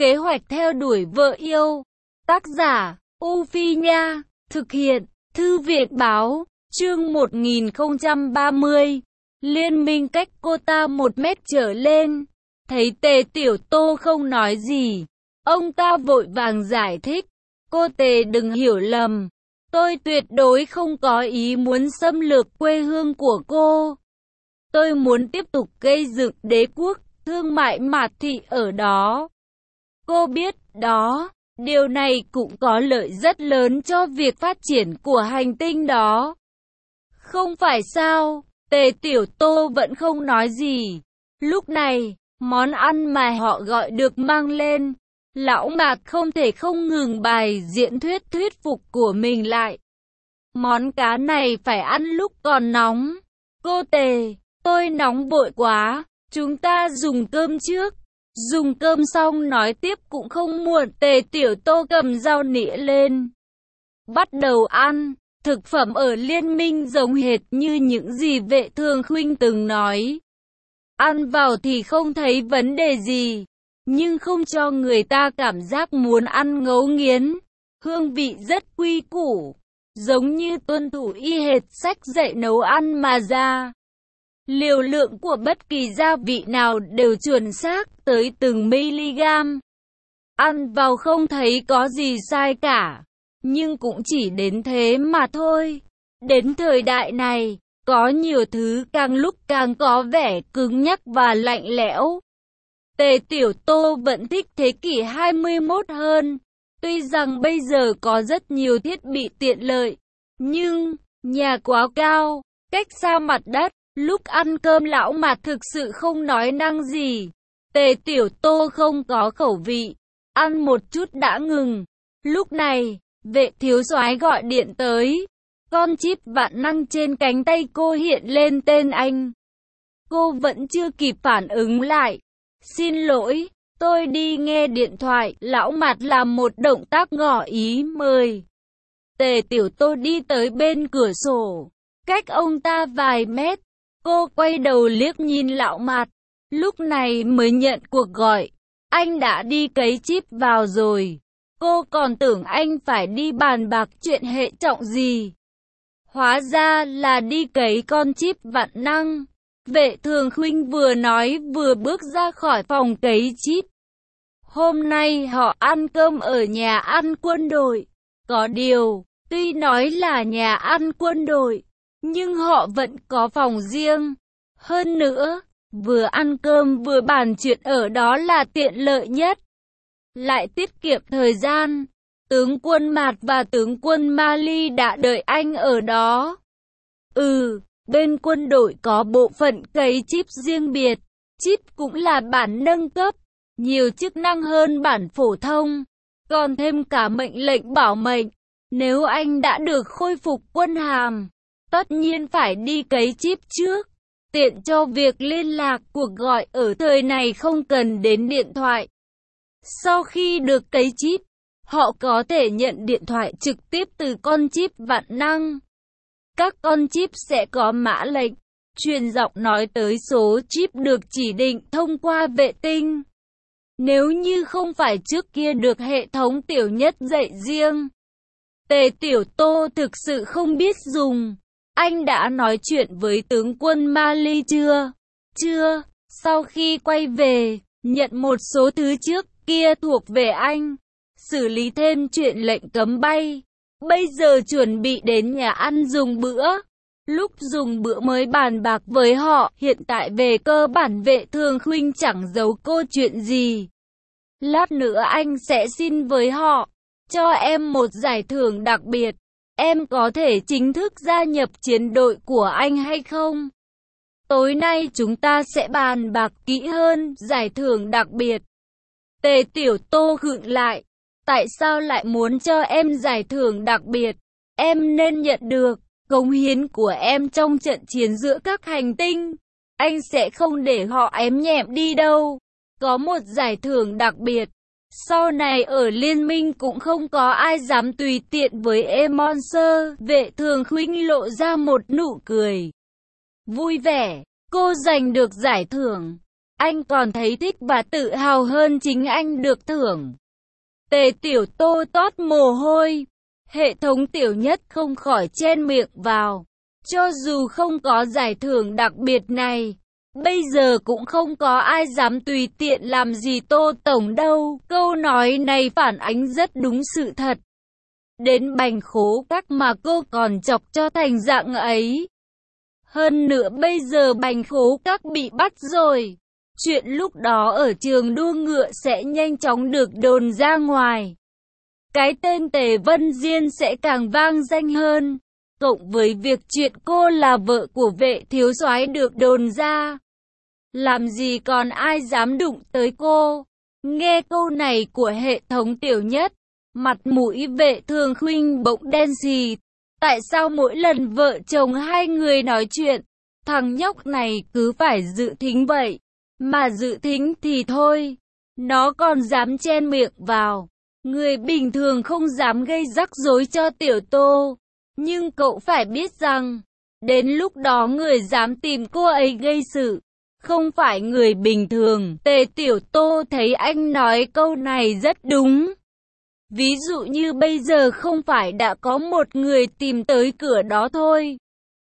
Kế hoạch theo đuổi vợ yêu. Tác giả, U Phi Nha. Thực hiện, Thư viện Báo. Chương 1030. Liên minh cách cô ta 1 mét trở lên. Thấy Tề Tiểu Tô không nói gì, ông ta vội vàng giải thích. Cô Tề đừng hiểu lầm. Tôi tuyệt đối không có ý muốn xâm lược quê hương của cô. Tôi muốn tiếp tục gây dựng đế quốc thương mại Mạt Thị ở đó. Cô biết đó, điều này cũng có lợi rất lớn cho việc phát triển của hành tinh đó. Không phải sao? Tề Tiểu Tô vẫn không nói gì. Lúc này, món ăn mà họ gọi được mang lên. Lão Mạt không thể không ngừng bài diễn thuyết phục của mình lại. Món cá này phải ăn lúc còn nóng. Cô Tề, tôi nóng vội quá, chúng ta dùng cơm trước. Dùng cơm xong nói tiếp cũng không muộn. Tề Tiểu Tô cầm dao nĩa lên, bắt đầu ăn. Thực phẩm ở liên minh giống hệt như những gì Vệ Thường Khuynh từng nói. Ăn vào thì không thấy vấn đề gì, nhưng không cho người ta cảm giác muốn ăn ngấu nghiến. Hương vị rất quy củ, giống như tuân thủ y hệt sách dạy nấu ăn mà ra. Liều lượng của bất kỳ gia vị nào đều chuẩn xác tới từng mg. Ăn vào không thấy có gì sai cả, nhưng cũng chỉ đến thế mà thôi. Đến thời đại này, có nhiều thứ càng lúc càng có vẻ cứng nhắc và lạnh lẽo. Tề Tiểu Tô vẫn thích thế kỷ 21 hơn. Tuy rằng bây giờ có rất nhiều thiết bị tiện lợi, nhưng nhà quá cao, cách xa mặt đất. Lúc ăn cơm Lão Mạt thực sự không nói năng gì. Tề Tiểu Tô không có khẩu vị, ăn một chút đã ngừng. Lúc này, Vệ thiếu soái gọi điện tới. Con chip vạn năng trên cánh tay cô hiện lên tên anh. Cô vẫn chưa kịp phản ứng lại. Xin lỗi, tôi đi nghe điện thoại. Lão Mạt làm một động tác ngỏ ý mời. Tề Tiểu Tô đi tới bên cửa sổ, cách ông ta vài mét. Cô quay đầu liếc nhìn Lão Mạt, lúc này mới nhận cuộc gọi. Anh đã đi cấy chip vào rồi. Cô còn tưởng anh phải đi bàn bạc chuyện hệ trọng gì. Hóa ra là đi cấy con chip vạn năng. Vệ Thường Khuynh vừa nói vừa bước ra khỏi phòng cấy chip. Hôm nay họ ăn cơm ở nhà ăn quân đội. Có điều, tuy nói là nhà ăn quân đội, nhưng họ vẫn có phòng riêng. Hơn nữa, vừa ăn cơm vừa bàn chuyện ở đó là tiện lợi nhất. Lại tiết kiệm thời gian. Tướng quân Mạt và tướng quân Mali đã đợi anh ở đó. Bên quân đội có bộ phận cấy chip riêng biệt. Chip cũng là bản nâng cấp, nhiều chức năng hơn bản phổ thông, còn thêm cả mệnh lệnh bảo mệnh. Nếu anh đã được khôi phục quân hàm, tất nhiên phải đi cấy chip trước, tiện cho việc liên lạc cuộc gọi ở thời này không cần đến điện thoại. Sau khi được cấy chip, họ có thể nhận điện thoại trực tiếp từ con chip vạn năng. Các con chip sẽ có mã lệnh, truyền giọng nói tới số chip được chỉ định thông qua vệ tinh. Nếu như không phải trước kia được hệ thống tiểu nhất dạy riêng. Tề Tiểu Tô thực sự không biết dùng. Anh đã nói chuyện với tướng quân Mali chưa? Chưa. Sau khi quay về, nhận một số thứ trước kia thuộc về anh. Xử lý thêm chuyện lệnh cấm bay. Bây giờ chuẩn bị đến nhà ăn dùng bữa. Lúc dùng bữa mới bàn bạc với họ. Hiện tại về cơ bản Vệ Thường Khuynh chẳng giấu cô chuyện gì. Lát nữa anh sẽ xin với họ, cho em một giải thưởng đặc biệt. Em có thể chính thức gia nhập chiến đội của anh hay không? Tối nay chúng ta sẽ bàn bạc kỹ hơn giải thưởng đặc biệt. Tề Tiểu Tô khựng lại. Tại sao lại muốn cho em giải thưởng đặc biệt? Em nên nhận được cống hiến của em trong trận chiến giữa các hành tinh. Anh sẽ không để họ ém nhẹm đi đâu. Có một giải thưởng đặc biệt, sau này ở liên minh cũng không có ai dám tùy tiện với Emonser. Vệ Thường Khuynh lộ ra một nụ cười vui vẻ. Cô giành được giải thưởng. anh còn thấy thích và tự hào hơn chính anh được thưởng. Tề Tiểu Tô toát mồ hôi. Hệ thống Tiểu Nhất không khỏi chen miệng vào. Cho dù không có giải thưởng đặc biệt này, bây giờ cũng không có ai dám tùy tiện làm gì Tô Tổng đâu. Câu nói này phản ánh rất đúng sự thật. Đến Bành Khố Các mà cô còn chọc cho thành dạng ấy. Hơn nữa bây giờ Bành Khố Các bị bắt rồi. Chuyện lúc đó ở trường đua ngựa sẽ nhanh chóng được đồn ra ngoài. Cái tên Tề Vân Diên sẽ càng vang danh hơn. Cộng với việc chuyện cô là vợ của Vệ thiếu soái được đồn ra, làm gì còn ai dám đụng tới cô. Nghe câu này của hệ thống Tiểu Nhất, mặt mũi Vệ Thường Khuynh bỗng đen xì. Tại sao mỗi lần vợ chồng hai người nói chuyện, thằng nhóc này cứ phải dự thính vậy? Mà dự thính thì thôi, nó còn dám chen miệng vào. Người bình thường không dám gây rắc rối cho Tiểu Tô. Nhưng cậu phải biết rằng, đến lúc đó người dám tìm cô ấy gây sự, không phải người bình thường. Tề Tiểu Tô thấy anh nói câu này rất đúng. Ví dụ như bây giờ không phải đã có một người tìm tới cửa đó thôi.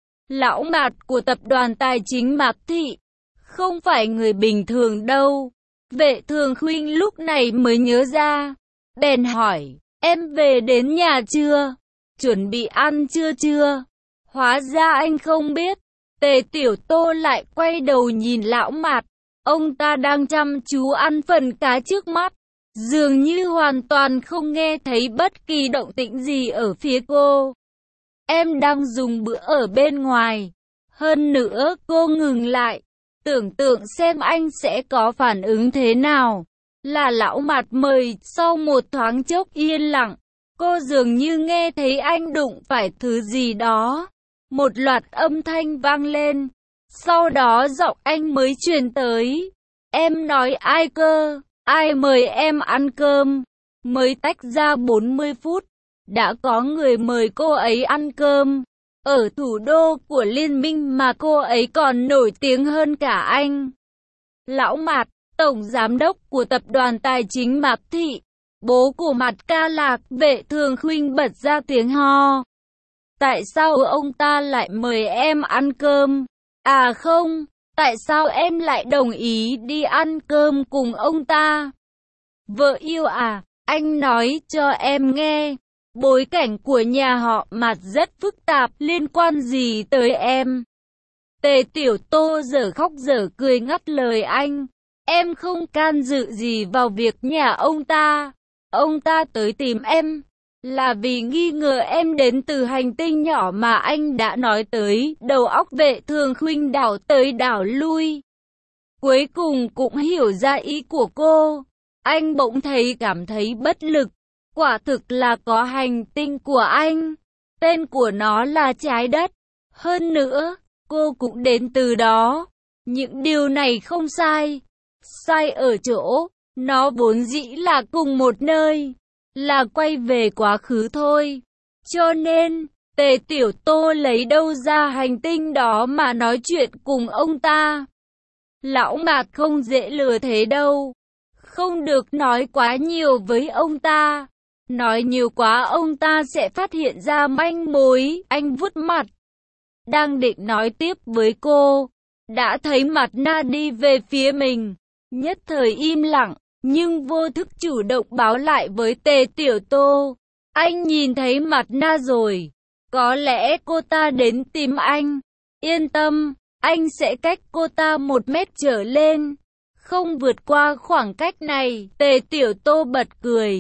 Lão Mạt của tập đoàn tài chính Mạc Thị, không phải người bình thường đâu. Vệ Thường Khuynh lúc này mới nhớ ra, bèn hỏi, em về đến nhà chưa? Chuẩn bị ăn chưa? Hóa ra anh không biết. Tề Tiểu Tô lại quay đầu nhìn Lão Mạt. Ông ta đang chăm chú ăn phần cá trước mắt, dường như hoàn toàn không nghe thấy bất kỳ động tĩnh gì ở phía cô. Em đang dùng bữa ở bên ngoài. Hơn nữa cô ngừng lại, tưởng tượng xem anh sẽ có phản ứng thế nào. Là Lão Mạt mời. Sau một thoáng chốc yên lặng, cô dường như nghe thấy anh đụng phải thứ gì đó. Một loạt âm thanh vang lên. Sau đó giọng anh mới truyền tới. Em nói ai cơ? Ai mời em ăn cơm? Mới tách ra 40 phút, đã có người mời cô ấy ăn cơm. Ở thủ đô của Liên minh mà cô ấy còn nổi tiếng hơn cả anh. Lão Mạt, tổng giám đốc của tập đoàn tài chính Mạc Thị, bố của Mạt Ca Lạc. Vệ Thường Khuynh bật ra tiếng ho. Tại sao ông ta lại mời em ăn cơm? À không, tại sao em lại đồng ý đi ăn cơm cùng ông ta? Vợ yêu à, anh nói cho em nghe. Bối cảnh của nhà họ Mạt rất phức tạp, liên quan gì tới em? Tề Tiểu Tô dở khóc dở cười ngắt lời anh. Em không can dự gì vào việc nhà ông ta. Ông ta tới tìm em là vì nghi ngờ em đến từ hành tinh nhỏ mà anh đã nói tới. Đầu óc Vệ Thường Khuynh đảo tới đảo lui, cuối cùng cũng hiểu ra ý của cô. Anh bỗng cảm thấy bất lực. Quả thực là có hành tinh của anh, tên của nó là Trái Đất. Hơn nữa, cô cũng đến từ đó. Những điều này không sai. Sai ở chỗ, nó vốn dĩ là cùng một nơi, là quay về quá khứ thôi. Cho nên, Tề Tiểu Tô lấy đâu ra hành tinh đó mà nói chuyện cùng ông ta? Lão Mạt không dễ lừa thế đâu. Không được nói quá nhiều với ông ta. Nói nhiều quá ông ta sẽ phát hiện ra manh mối. Anh vuốt mặt, đang định nói tiếp với cô, đã thấy Mạt Na đi về phía mình. Nhất thời im lặng, nhưng vô thức chủ động báo lại với Tề Tiểu Tô. Anh nhìn thấy Mạt Na rồi. Có lẽ cô ta đến tìm anh. Yên tâm, anh sẽ cách cô ta 1 mét trở lên, không vượt qua khoảng cách này. Tề Tiểu Tô bật cười.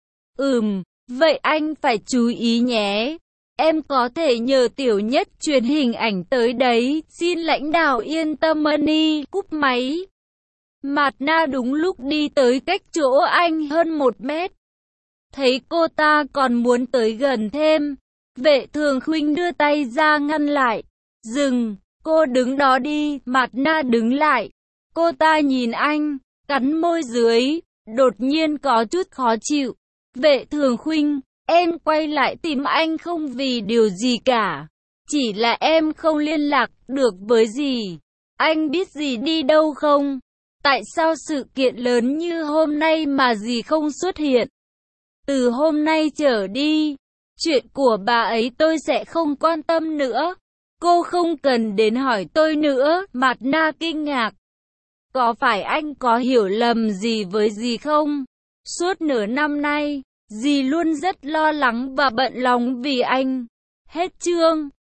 Vậy anh phải chú ý nhé. Em có thể nhờ Tiểu Nhất truyền hình ảnh tới đấy. Xin lãnh đạo yên tâm. Money cúp máy. Mạt Na đúng lúc đi tới cách chỗ anh hơn 1 mét. Thấy cô ta còn muốn tới gần thêm, Vệ Thường Khuynh đưa tay ra ngăn lại. Dừng, cô đứng đó đi. Mạt Na đứng lại. Cô ta nhìn anh, cắn môi dưới, đột nhiên có chút khó chịu. Vệ Thường Khuynh, em quay lại tìm anh không vì điều gì cả. Chỉ là em không liên lạc được với gì. Anh biết gì đi đâu không? Tại sao sự kiện lớn như hôm nay mà dì không xuất hiện? Từ hôm nay trở đi, chuyện của bà ấy tôi sẽ không quan tâm nữa. Cô không cần đến hỏi tôi nữa. Mạt Na kinh ngạc. Có phải anh có hiểu lầm gì với dì không? Suốt nửa năm nay, dì luôn rất lo lắng và bận lòng vì anh. Hết chương.